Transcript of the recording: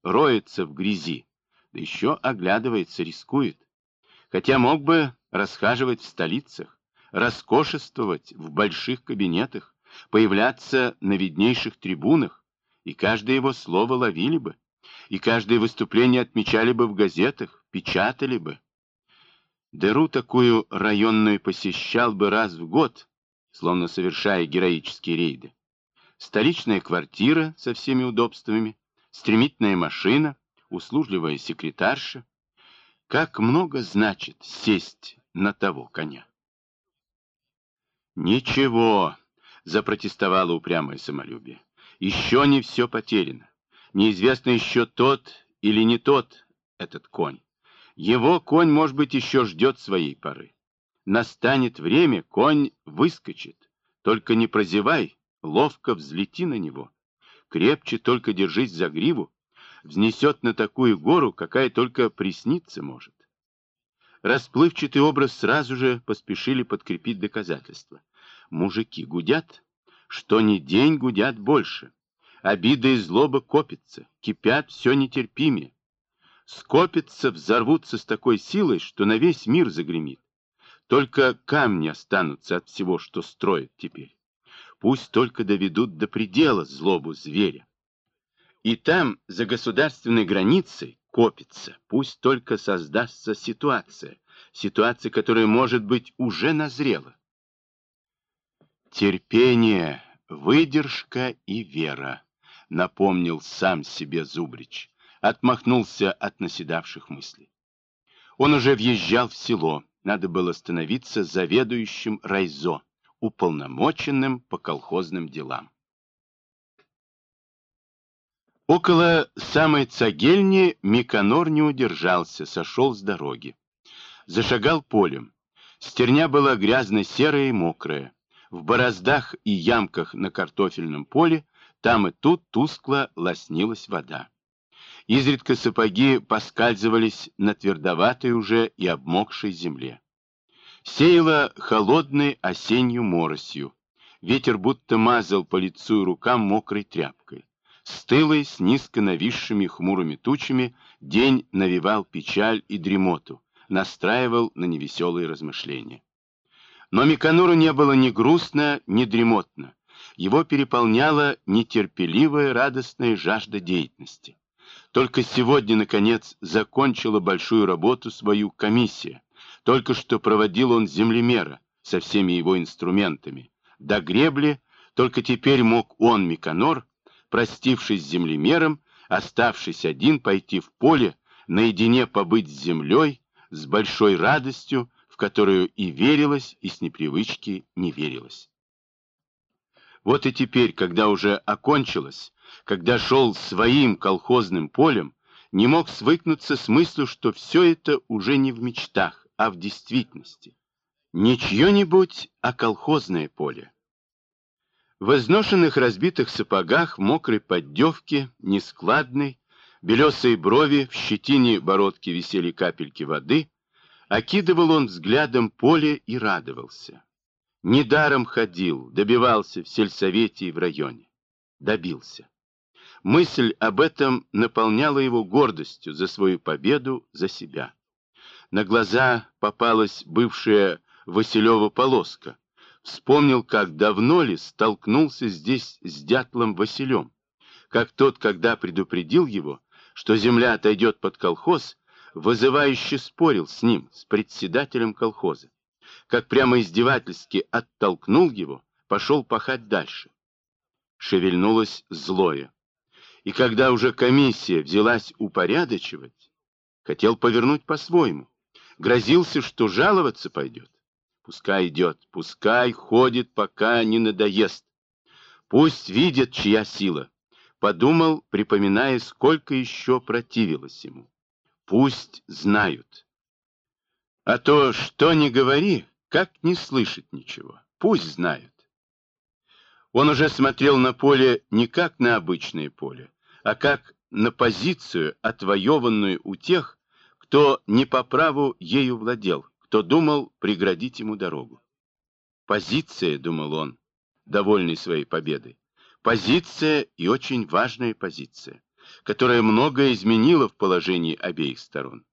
роется в грязи, да еще оглядывается, рискует. Хотя мог бы расхаживать в столицах, роскошествовать в больших кабинетах, появляться на виднейших трибунах, и каждое его слово ловили бы, и каждое выступление отмечали бы в газетах, печатали бы. Дыру такую районную посещал бы раз в год, словно совершая героические рейды. Столичная квартира со всеми удобствами, стремительная машина, услужливая секретарша. Как много значит сесть на того коня? Ничего, запротестовало упрямое самолюбие. Еще не все потеряно. Неизвестно еще тот или не тот этот конь. Его конь, может быть, еще ждет своей поры. Настанет время, конь выскочит. Только не прозевай, ловко взлети на него. Крепче только держись за гриву. Взнесет на такую гору, какая только присниться может. Расплывчатый образ сразу же поспешили подкрепить доказательства. Мужики гудят, что ни день гудят больше. Обида и злоба копятся, кипят все нетерпимее. Скопятся, взорвутся с такой силой, что на весь мир загремит. Только камни останутся от всего, что строят теперь. Пусть только доведут до предела злобу зверя. И там, за государственной границей, копится, пусть только создастся ситуация, которая, может быть, уже назрела. Терпение, выдержка и вера, напомнил сам себе Зубрич, отмахнулся от наседавших мыслей. Он уже въезжал в село, надо было становиться заведующим райзо, уполномоченным по колхозным делам. Около самой цагельни Миконор не удержался, сошел с дороги. Зашагал полем. Стерня была грязно-серая и мокрая. В бороздах и ямках на картофельном поле там и тут тускло лоснилась вода. Изредка сапоги поскальзывались на твердоватой уже и обмокшей земле. Сеяло холодной осеннюю моросью. Ветер будто мазал по лицу и рукам мокрой тряпкой. Стылый, с низко нависшими хмурыми тучами, день навевал печаль и дремоту, настраивал на невеселые размышления. Но Миконору не было ни грустно, ни дремотно. Его переполняла нетерпеливая, радостная жажда деятельности. Только сегодня, наконец, закончила большую работу свою комиссия. Только что проводил он землемера со всеми его инструментами. До гребли только теперь мог он, Миконор, простившись с землемером, оставшись один, пойти в поле, наедине побыть с землей, с большой радостью, в которую и верилось, и с непривычки не верилось. Вот и теперь, когда уже окончилось, когда шел своим колхозным полем, не мог свыкнуться с мыслью, что все это уже не в мечтах, а в действительности. Не чье-нибудь, а колхозное поле. В изношенных разбитых сапогах, мокрой поддевке, нескладной, белесые брови, в щетине бородки висели капельки воды, окидывал он взглядом поле и радовался. Недаром ходил, добивался в сельсовете и в районе. Добился. Мысль об этом наполняла его гордостью за свою победу, за себя. На глаза попалась бывшая Василева полоска. Вспомнил, как давно ли столкнулся здесь с дятлом Василем, как тот, когда предупредил его, что земля отойдет под колхоз, вызывающе спорил с ним, с председателем колхоза, как прямо издевательски оттолкнул его, пошел пахать дальше. Шевельнулось злое. И когда уже комиссия взялась упорядочивать, хотел повернуть по-своему, грозился, что жаловаться пойдет. Пускай идет, пускай ходит, пока не надоест. Пусть видит, чья сила. Подумал, припоминая, сколько еще противилось ему. Пусть знают. А то, что ни говори, как не слышит ничего. Пусть знают. Он уже смотрел на поле не как на обычное поле, а как на позицию, отвоеванную у тех, кто не по праву ею владел, кто думал преградить ему дорогу. Позиция, думал он, довольный своей победой. Позиция и очень важная позиция. которая многое изменила в положении обеих сторон.